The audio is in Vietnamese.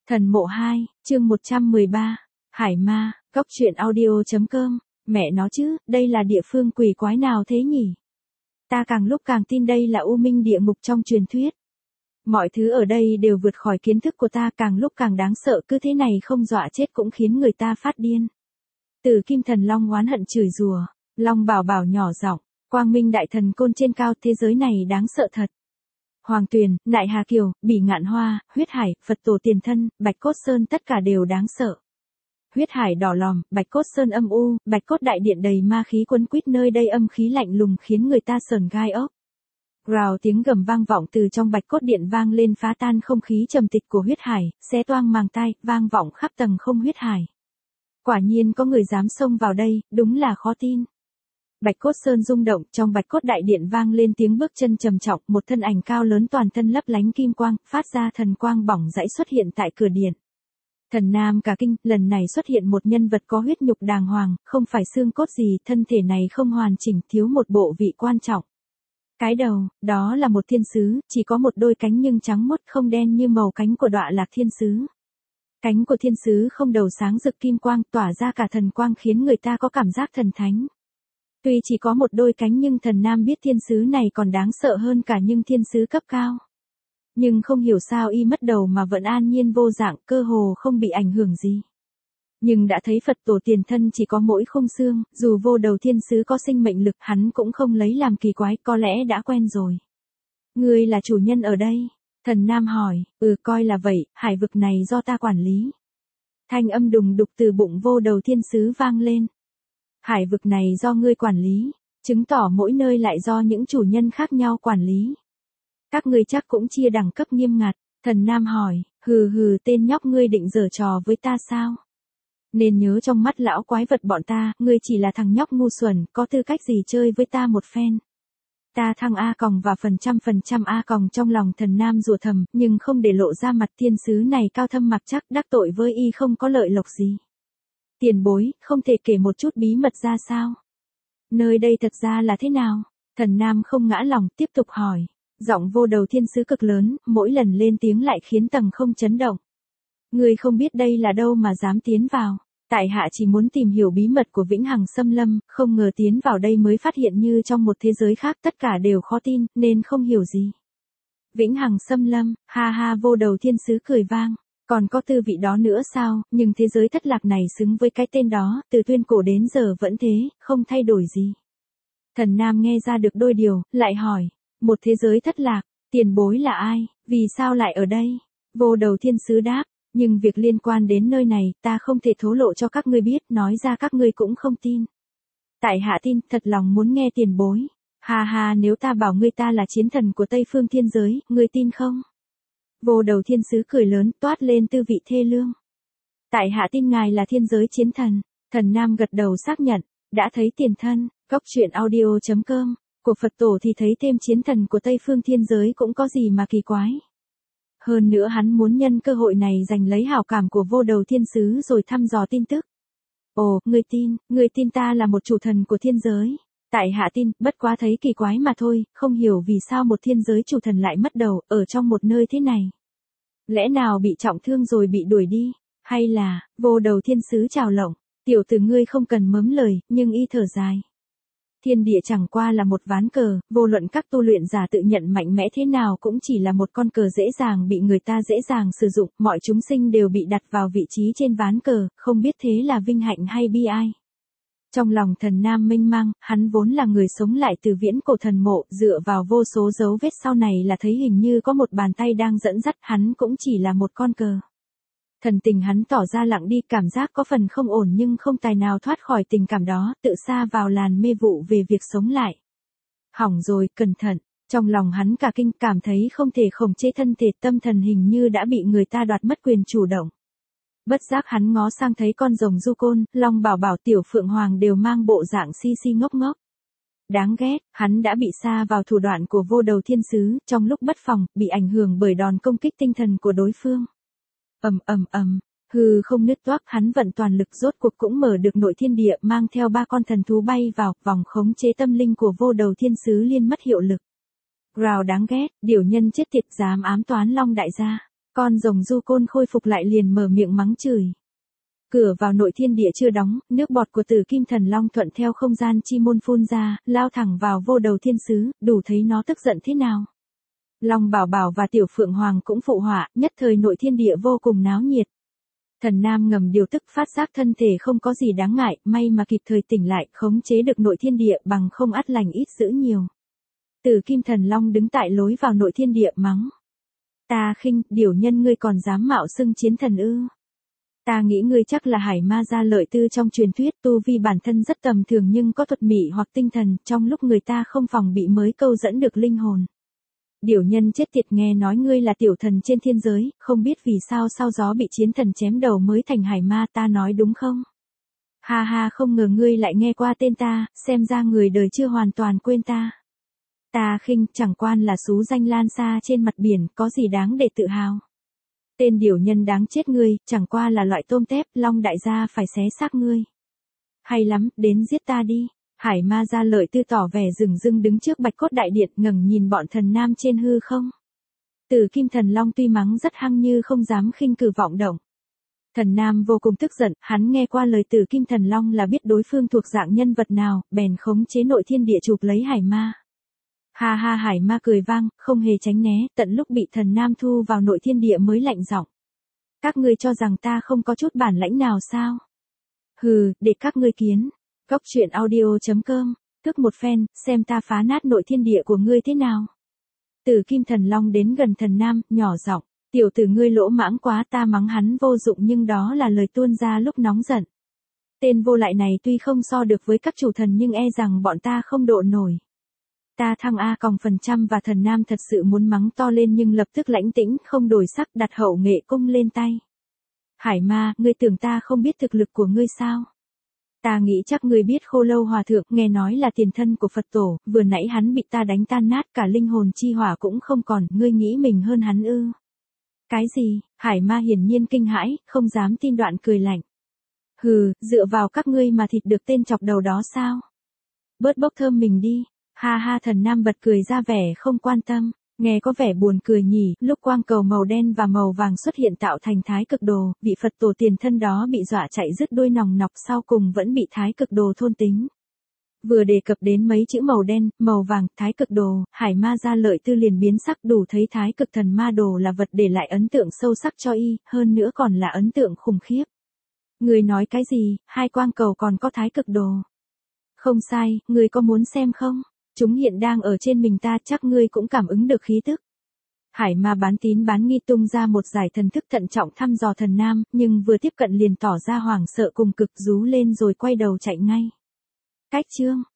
Thần mộ 2, chương 113, Hải Ma, Cóc truyện audio.com, mẹ nó chứ, đây là địa phương quỷ quái nào thế nhỉ? Ta càng lúc càng tin đây là U Minh địa ngục trong truyền thuyết. Mọi thứ ở đây đều vượt khỏi kiến thức của ta, càng lúc càng đáng sợ, cứ thế này không dọa chết cũng khiến người ta phát điên. Từ Kim Thần Long oán hận chửi rủa, Long Bảo Bảo nhỏ giọng, Quang Minh Đại Thần Côn trên cao, thế giới này đáng sợ thật. Hoàng Tuyền, Đại Hà Kiều, Bỉ Ngạn Hoa, Huyết Hải, Phật Tổ Tiền Thân, Bạch Cốt Sơn tất cả đều đáng sợ. Huyết Hải đỏ lòm, Bạch Cốt Sơn âm u, Bạch Cốt Đại Điện đầy ma khí quấn quýt, nơi đây âm khí lạnh lùng khiến người ta sởn gai ốc. Rào tiếng gầm vang vọng từ trong Bạch Cốt Điện vang lên, phá tan không khí trầm tịch của Huyết Hải, xé toang màng tai, vang vọng khắp tầng không Huyết Hải. Quả nhiên có người dám xông vào đây, đúng là khó tin. Bạch Cốt Sơn rung động, trong Bạch Cốt Đại Điện vang lên tiếng bước chân trầm trọng, một thân ảnh cao lớn toàn thân lấp lánh kim quang, phát ra thần quang bỏng rãy xuất hiện tại cửa điện. Thần Nam cả kinh, lần này xuất hiện một nhân vật có huyết nhục đàng hoàng, không phải xương cốt gì, thân thể này không hoàn chỉnh, thiếu một bộ vị quan trọng. Cái đầu, đó là một thiên sứ, chỉ có một đôi cánh nhưng trắng muốt không đen như màu cánh của Đọa Lạc Thiên Sứ. Cánh của thiên sứ không đầu sáng rực kim quang, tỏa ra cả thần quang khiến người ta có cảm giác thần thánh. Tuy chỉ có một đôi cánh nhưng Thần Nam biết thiên sứ này còn đáng sợ hơn cả những thiên sứ cấp cao. Nhưng không hiểu sao y mất đầu mà vẫn an nhiên vô dạng, cơ hồ không bị ảnh hưởng gì. Nhưng đã thấy Phật Tổ Tiền Thân chỉ có mỗi khung xương, dù vô đầu thiên sứ có sinh mệnh lực, hắn cũng không lấy làm kỳ quái, có lẽ đã quen rồi. Ngươi là chủ nhân ở đây? Thần Nam hỏi. Coi là vậy, hải vực này do ta quản lý. Thanh âm đùng đục từ bụng vô đầu thiên sứ vang lên. Hải vực này do ngươi quản lý, chứng tỏ mỗi nơi lại do những chủ nhân khác nhau quản lý. Các ngươi chắc cũng chia đẳng cấp nghiêm ngặt. Thần Nam hỏi. Tên nhóc ngươi định giở trò với ta sao? Nên nhớ trong mắt lão quái vật bọn ta, ngươi chỉ là thằng nhóc ngu xuẩn, có tư cách gì chơi với ta một phen. Ta thăng A còng và phần trăm A còng, trong lòng Thần Nam rủa thầm, nhưng không để lộ ra mặt. Thiên sứ này cao thâm mặc chắc, đắc tội với y không có lợi lộc gì. Tiền bối, không thể kể một chút bí mật ra sao? Nơi đây thật ra là thế nào? Thần Nam không ngã lòng, tiếp tục hỏi. Giọng vô đầu thiên sứ cực lớn, mỗi lần lên tiếng lại khiến tầng không chấn động. Ngươi không biết đây là đâu mà dám tiến vào. Tại hạ chỉ muốn tìm hiểu bí mật của Vĩnh Hằng Xâm Lâm, không ngờ tiến vào đây mới phát hiện như trong một thế giới khác, tất cả đều khó tin, nên không hiểu gì. Vĩnh Hằng Xâm Lâm, ha vô đầu thiên sứ cười vang. Còn có tư vị đó nữa sao, nhưng thế giới thất lạc này xứng với cái tên đó, từ tuyên cổ đến giờ vẫn thế, không thay đổi gì. Thần Nam nghe ra được đôi điều, lại hỏi. Một thế giới thất lạc, tiền bối là ai, vì sao lại ở đây? Vô đầu thiên sứ đáp. Nhưng việc liên quan đến nơi này, ta không thể thổ lộ cho các ngươi biết, nói ra các ngươi cũng không tin. Tại hạ tin, thật lòng muốn nghe tiền bối. Nếu ta bảo ngươi ta là chiến thần của Tây Phương thiên giới, ngươi tin không? Vô đầu thiên sứ cười lớn, toát lên tư vị thê lương. Tại hạ tin ngài là thiên giới chiến thần. Thần Nam gật đầu xác nhận, đã thấy Tiền Thân, Cóc truyện audio.com, của Phật Tổ thì thấy thêm chiến thần của Tây Phương thiên giới cũng có gì mà kỳ quái. Hơn nữa hắn muốn nhân cơ hội này giành lấy hảo cảm của vô đầu thiên sứ rồi thăm dò tin tức. Ồ, ngươi tin ta là một chủ thần của thiên giới. Tại hạ tin, bất quá thấy kỳ quái mà thôi, không hiểu vì sao một thiên giới chủ thần lại mất đầu, ở trong một nơi thế này. Lẽ nào bị trọng thương rồi bị đuổi đi, hay là, vô đầu thiên sứ chào lộng, tiểu tử ngươi không cần mớm lời, nhưng y thở dài. Thiên địa chẳng qua là một ván cờ, vô luận các tu luyện giả tự nhận mạnh mẽ thế nào cũng chỉ là một con cờ dễ dàng bị người ta dễ dàng sử dụng, mọi chúng sinh đều bị đặt vào vị trí trên ván cờ, không biết thế là vinh hạnh hay bi ai. Trong lòng Thần Nam mênh mang, hắn vốn là người sống lại từ viễn cổ thần mộ, dựa vào vô số dấu vết sau này là thấy hình như có một bàn tay đang dẫn dắt, hắn cũng chỉ là một con cờ. Thần tình hắn tỏ ra lặng đi, cảm giác có phần không ổn nhưng không tài nào thoát khỏi tình cảm đó, tự sa vào làn mê vụ về việc sống lại. Hỏng rồi, cẩn thận, trong lòng hắn cả kinh, cảm thấy không thể khống chế thân thể, tâm thần hình như đã bị người ta đoạt mất quyền chủ động. Bất giác hắn ngó sang thấy con rồng Du Côn, Long Bảo Bảo, Tiểu Phượng Hoàng đều mang bộ dạng si ngốc ngốc. Đáng ghét, hắn đã bị sa vào thủ đoạn của vô đầu thiên sứ, trong lúc bất phòng, bị ảnh hưởng bởi đòn công kích tinh thần của đối phương. Hư không nứt toác, hắn vận toàn lực rốt cuộc cũng mở được nội thiên địa, mang theo 3 con thần thú bay vào, vòng khống chế tâm linh của vô đầu thiên sứ liên mất hiệu lực. Rào đáng ghét, điều nhân chết tiệt dám ám toán Long đại gia. Con rồng du côn khôi phục lại liền mở miệng mắng chửi. Cửa vào nội thiên địa chưa đóng, nước bọt của Tử Kim Thần Long thuận theo không gian chi môn phun ra, lao thẳng vào vô đầu thiên sứ, đủ thấy nó tức giận thế nào. Long Bảo Bảo và Tiểu Phượng Hoàng cũng phụ họa, nhất thời nội thiên địa vô cùng náo nhiệt. Thần Nam ngầm điều tức phát giác thân thể không có gì đáng ngại, may mà kịp thời tỉnh lại, khống chế được nội thiên địa bằng không ắt lành ít dữ nhiều. Tử Kim Thần Long đứng tại lối vào nội thiên địa mắng. Ta khinh, điểu nhân ngươi còn dám mạo xưng chiến thần ư. Ta nghĩ ngươi chắc là Hải Ma Gia Lợi Tư trong truyền thuyết, tu vi bản thân rất tầm thường nhưng có thuật mị hoặc tinh thần, trong lúc người ta không phòng bị mới câu dẫn được linh hồn. Điểu nhân chết tiệt, nghe nói ngươi là tiểu thần trên thiên giới, không biết vì sao sau gió bị chiến thần chém đầu mới thành hải ma, ta nói đúng không? Ha ha, không ngờ ngươi lại nghe qua tên ta, xem ra người đời chưa hoàn toàn quên ta. Ta khinh, chẳng quan là xú danh lan xa trên mặt biển, có gì đáng để tự hào. Tên điểu nhân đáng chết ngươi, chẳng qua là loại tôm tép, Long đại gia phải xé xác ngươi. Hay lắm, đến giết ta đi. Hải Ma Gia Lợi Tư tỏ vẻ rừng rưng đứng trước Bạch Cốt Đại Điện, ngẩng nhìn bọn thần nam trên hư không. Tử Kim Thần Long tuy mắng rất hăng như không dám khinh cử vọng động. Thần nam vô cùng tức giận, hắn nghe qua lời Tử Kim Thần Long là biết đối phương thuộc dạng nhân vật nào, bèn khống chế nội thiên địa chụp lấy Hải Ma. Ha ha, Hải Ma cười vang, không hề tránh né, tận lúc bị thần nam thu vào nội thiên địa mới lạnh giọng. Các ngươi cho rằng ta không có chút bản lãnh nào sao? Hừ, để các ngươi kiến. Góc truyện audio.com, thức một phen, xem ta phá nát nội thiên địa của ngươi thế nào. Tử Kim Thần Long đến gần thần nam, nhỏ giọng, tiểu tử ngươi lỗ mãng quá, ta mắng hắn vô dụng nhưng đó là lời tuôn ra lúc nóng giận. Tên vô lại này tuy không so được với các chủ thần nhưng e rằng bọn ta không độ nổi. Ta thăng A% và thần nam thật sự muốn mắng to lên nhưng lập tức lãnh tĩnh, không đổi sắc, đặt hậu nghệ cung lên tay. Hải Ma, ngươi tưởng ta không biết thực lực của ngươi sao? Ta nghĩ chắc ngươi biết Khô Lâu Hòa Thượng, nghe nói là tiền thân của Phật Tổ, vừa nãy hắn bị ta đánh tan nát cả linh hồn chi hỏa cũng không còn, ngươi nghĩ mình hơn hắn ư? Cái gì? Hải Ma hiển nhiên kinh hãi, không dám tin, đoạn cười lạnh. Hừ, dựa vào các ngươi mà thịt được tên chọc đầu đó sao? Bớt bốc thơm mình đi. Ha ha, thần nam bật cười ra vẻ không quan tâm. Nghe có vẻ buồn cười nhỉ, lúc quang cầu màu đen và màu vàng xuất hiện tạo thành thái cực đồ, vị Phật tổ tiền thân đó bị dọa chạy rứt đuôi nòng nọc, sau cùng vẫn bị thái cực đồ thôn tính. Vừa đề cập đến mấy chữ màu đen, màu vàng, thái cực đồ, Hải Ma Gia Lợi Tư liền biến sắc, đủ thấy thái cực thần ma đồ là vật để lại ấn tượng sâu sắc cho y, hơn nữa còn là ấn tượng khủng khiếp. Người nói cái gì, hai quang cầu còn có thái cực đồ. Không sai, người có muốn xem không? Chúng hiện đang ở trên mình ta, chắc ngươi cũng cảm ứng được khí tức. Hải Ma bán tín bán nghi tung ra một giải thần thức thận trọng thăm dò thần nam, nhưng vừa tiếp cận liền tỏ ra hoảng sợ cùng cực, rú lên rồi quay đầu chạy ngay. Cách chương